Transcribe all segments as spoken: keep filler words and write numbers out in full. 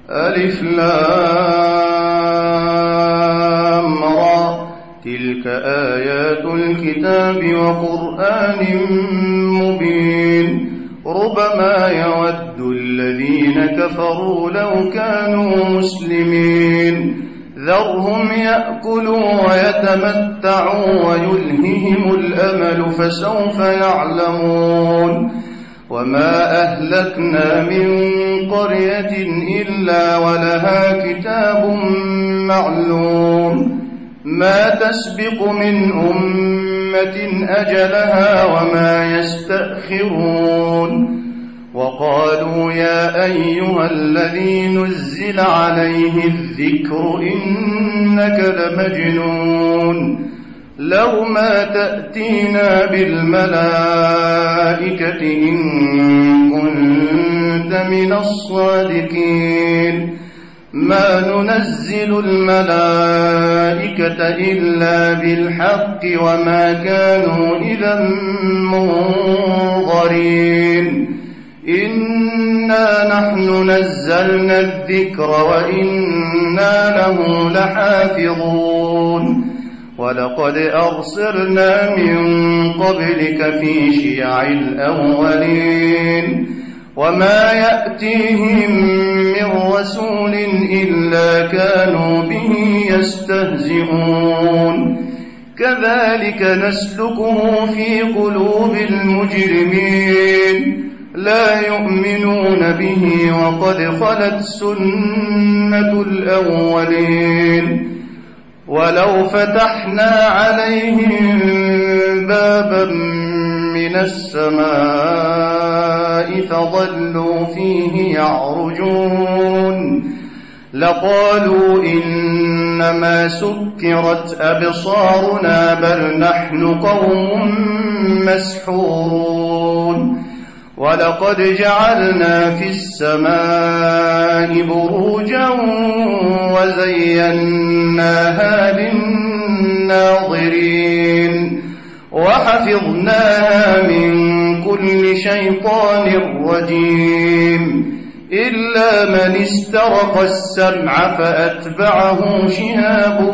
ألف لام را تلك آيات الكتاب وقرآن مبين ربما يود الذين كفروا لو كانوا مسلمين ذرهم يأكلوا ويتمتعوا ويلههم الأمل فسوف يعلمون وما أهلكنا من قرية إلا ولها كتاب معلوم ما تسبق من أمة أجلها وما يستأخرون وقالوا يا أيها الذي نزل عليه الذكر إنك لمجنون لو ما تأتينا بالملائكة إن كنت من الصادقين ما ننزل الملائكة إلا بالحق وما كانوا إذا منظرين إنا نحن نزلنا الذكر وإنا له لحافظون ولقد أرسلنا من قبلك في شيع الأولين وما يأتيهم من رسول إلا كانوا به يستهزئون كذلك نسلكه في قلوب المجرمين لا يؤمنون به وقد خلت سنة الأولين ولو فتحنا عليهم بابا من السماء فظلوا فيه يعرجون لقالوا إنما سكرت أبصارنا بل نحن قوم مسحورون ولقد جعلنا في السماء بروجا وزيناها للناظرين وحفظناها من كل شيطان رجيم إلا من استرق السمع فأتبعه شهاب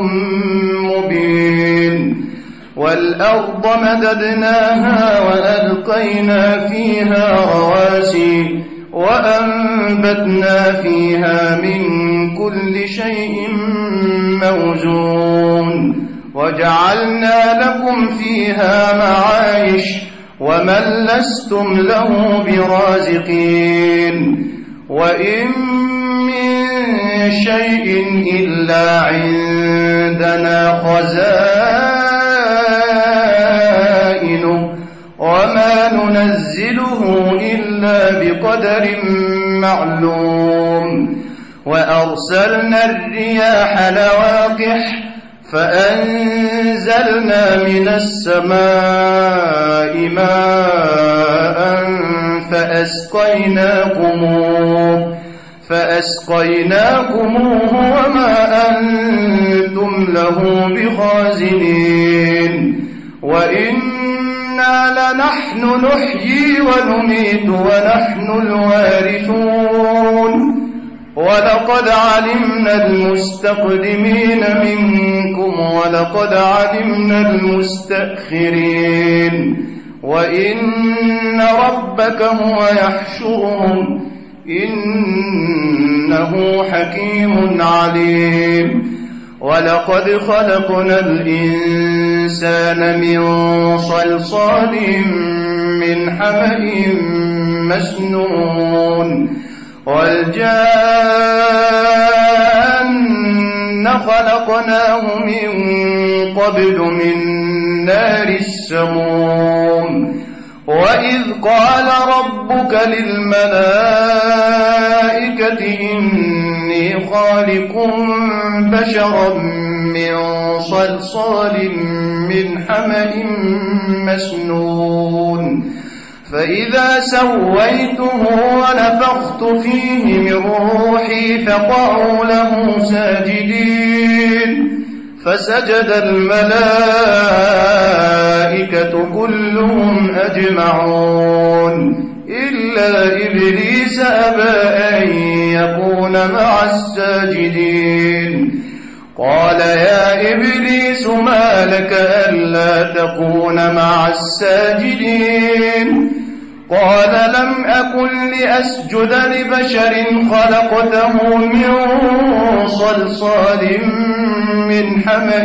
مبين والأرض مددناها وألقينا فيها رواسي وأنبتنا فيها من كل شيء موزون وجعلنا لكم فيها معايش ومن لستم له برازقين وإن من شيء إلا عندنا خزائنه وما ننزله إلا بقدر معلوم وأرسلنا الرياح لواقح فأنزلنا من السماء ماء فأسقيناكموه فأسقيناكموه وما أنتم له بخازنين وإنا لنحن نحيي ونميت ونحن الوارثون ولقد علمنا المستقدمين منكم ولقد علمنا المستأخرين وإن ربك هو يحشرهم إنه حكيم عليم ولقد خلقنا الإنسان من صلصال من حمأ مسنون والجان خلقناه من قبل من نار السموم وإذ قال ربك للملائكة إني خالق بشرا من صلصال من حمأ مسنون فإذا سويته ونفخت فيه من روحي فقعوا له ساجدين فسجد الملائكة كلهم أجمعون إلا إلا إبليس أبى أن يكون مع الساجدين قال يا إبليس ما لك ألا تكون مع الساجدين قال لم أكن لأسجد لبشر خلقته من صلصال من حمأ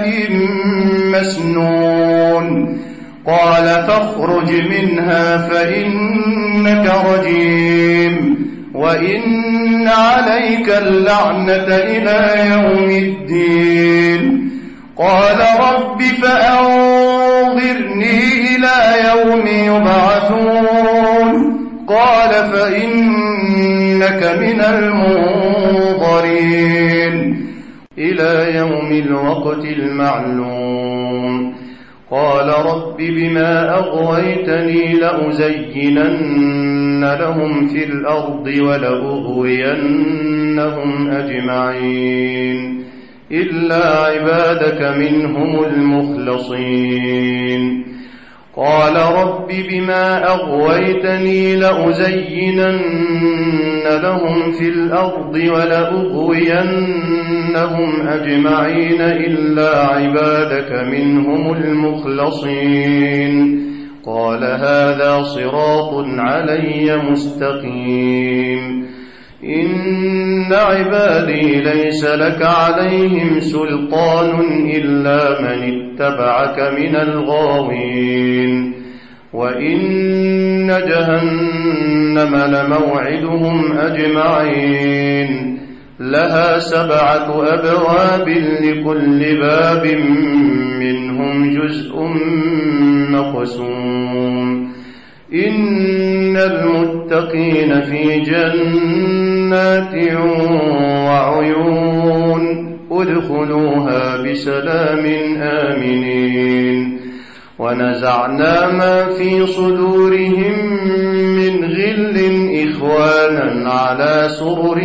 مسنون قال فاخرج منها فإنك رجيم وإن عليك اللعنة إلى يوم الدين قال رب فأنظرني إلى يوم يبعثون قال فإنك من المنظرين إلى يوم الوقت المعلوم قال رب بما أغويتني لأزينن لهم في الأرض ولأغوينهم أجمعين إلا عبادك منهم المخلصين قال رب بما أغويتني لأزينن لهم في الأرض ولأغوينهم أجمعين إلا عبادك منهم المخلصين قال هذا صراط علي مستقيم إن عبادي ليس لك عليهم سلطان إلا من اتبعك من الغاوين وإن جهنم لموعدهم أجمعين لها سبعة أبواب لكل باب منهم جزء مقسوم إن المتقين في جنات وعيون ادخلوها بسلام آمنين ونزعنا ما في صدورهم من غل إخوانا على سرر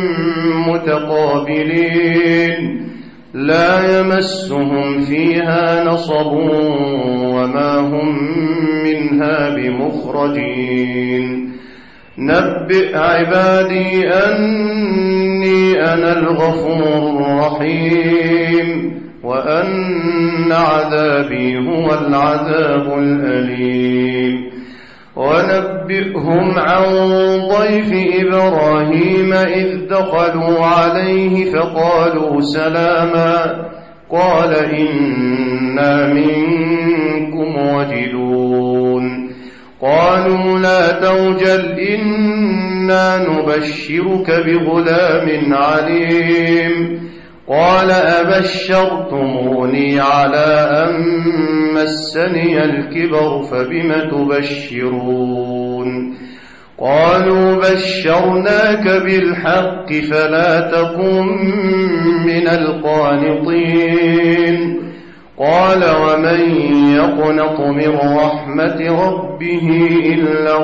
متقابلين لا يمسهم فيها نصب وما هم منها بمخرجين نبئ عبادي أني أنا الغفور الرحيم وأن عذابي هو العذاب الأليم ونبئهم عن ضيف إبراهيم إذ دخلوا عليه فقالوا سلاما قال إنا منكم وجلون قالوا لا توجل إنا نبشرك بغلام عليم قال أبشرتموني على أن مسني الكبر فبم تبشرون قالوا بشرناك بالحق فلا تكن من القانطين قال ومن يقنط من رحمة ربه إلا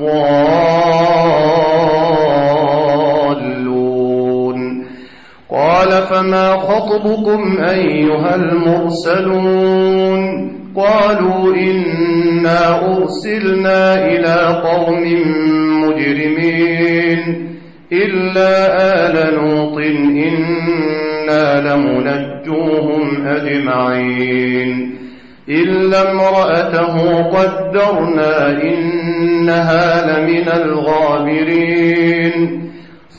الضالون قال فما خطبكم أيها المرسلون قالوا إنا أرسلنا إلى قوم مجرمين إلا آل لوط إنا لمنجوهم أجمعين إلا امرأته قدرنا إنها لمن الغابرين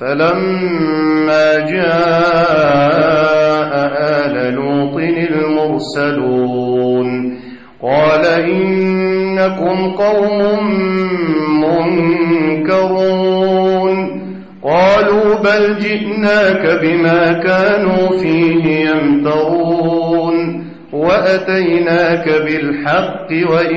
فلما جاء آل لوط المرسلون قال إنكم قوم منكرون قالوا بل جئناك بما كانوا فيه يمترون وأتيناك بالحق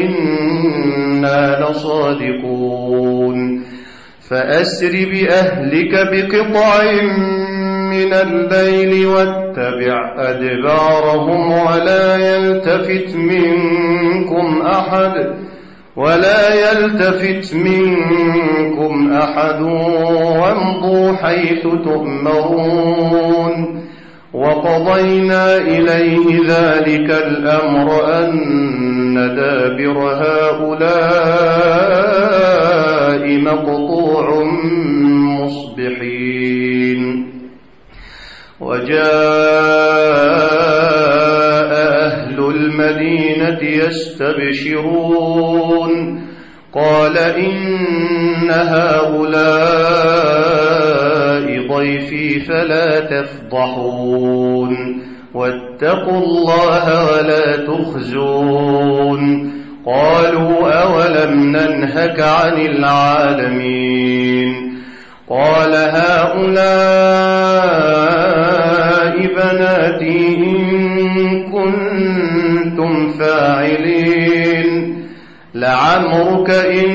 وإنا لصادقون فأسر بأهلك بقطع من الليل واتبع أدبارهم ولا يلتفت منكم أحد ولا يلتفت منكم أحد وامضوا حيث تؤمرون وقضينا إليه ذلك الأمر أن دابر هؤلاء مقطوع مصبحين وجاء أهل المدينة يستبشرون قال إن هؤلاء ضيفي فلا تفضحون واتقوا الله ولا تخزون قالوا أولم ننهك عن العالمين قال هؤلاء بناتي إن كنتم فاعلين لعمرك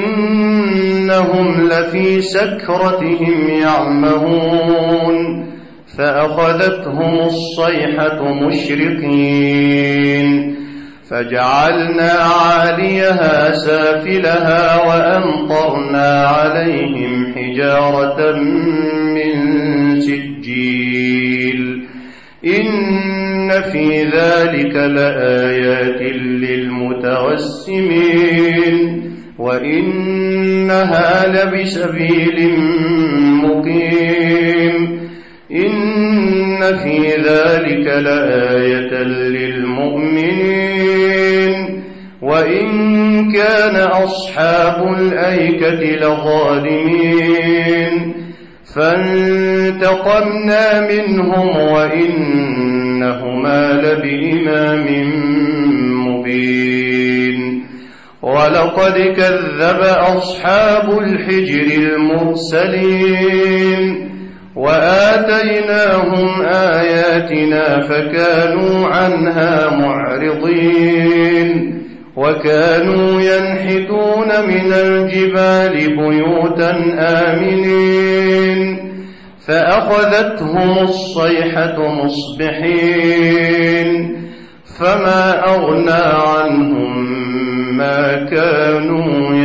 إنهم لفي سكرتهم يعمهون فأخذتهم الصيحة مشرقين فجعلنا عاليها سافلها وأمطرنا عليهم حجارة من سجيل إن في ذلك لآيات للمتوسمين وإنها لبسبيل مقيم إن في ذلك لآية للمؤمنين وإن كان أصحاب الأيكة لظالمين فانتقمنا منهم وإنهما لبإمام مبين ولقد كذب أصحاب الحجر المرسلين وآتيناهم آياتنا فكانوا عنها معرضين وكانوا ينحتون من الجبال بيوتا آمنين فأخذتهم الصيحة مصبحين فما أغنى عنهم ما كانوا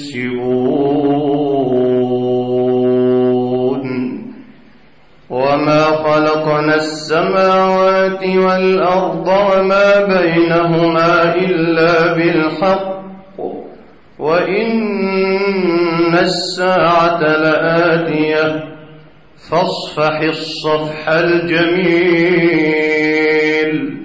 يكسبون وما خلقنا السماوات والأرض وما بينهما إلا بالحق وإن الساعة لآتية فاصفح الصفح الجميل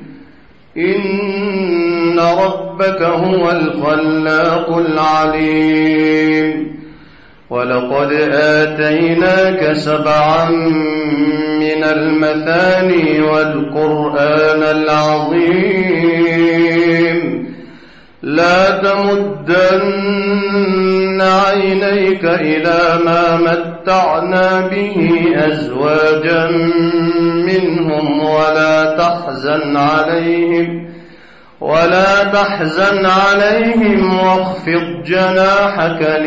إن ربك هو الخلاق العليم ولقد آتيناك سبعا من المثاني والقرآن العظيم لا تمدن عينيك إلى ما متعنا به أزواجا منهم ولا تحزن عليهم ولا تحزن عليهم واخفض جناحك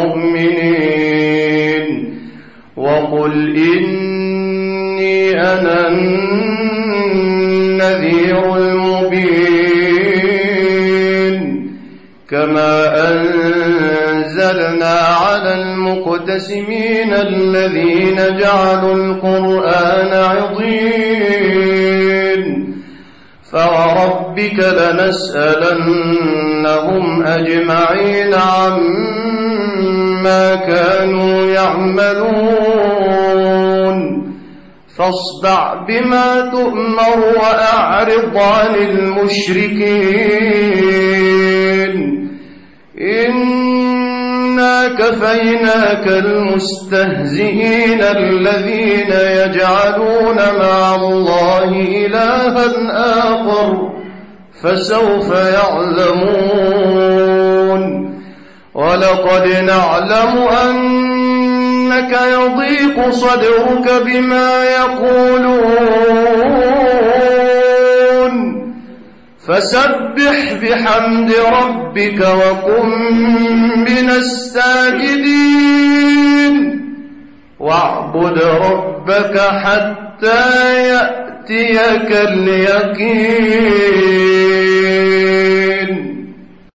للمؤمنين وقل إني أنا النذير المبين كما أنزلنا على المقتسمين الذين جعلوا القرآن عضين فوربك لنسألنهم أجمعين عما كانوا يعملون فاصدع بما تؤمر وأعرض عن المشركين إنا كفيناك المستهزئين الذين يجعلون مع الله إلها آخر فسوف يعلمون ولقد نعلم أنك يضيق صدرك بما يقولون فسبح بحمد ربك وكن من الساجدين واعبد ربك حتى يأتيك اليقين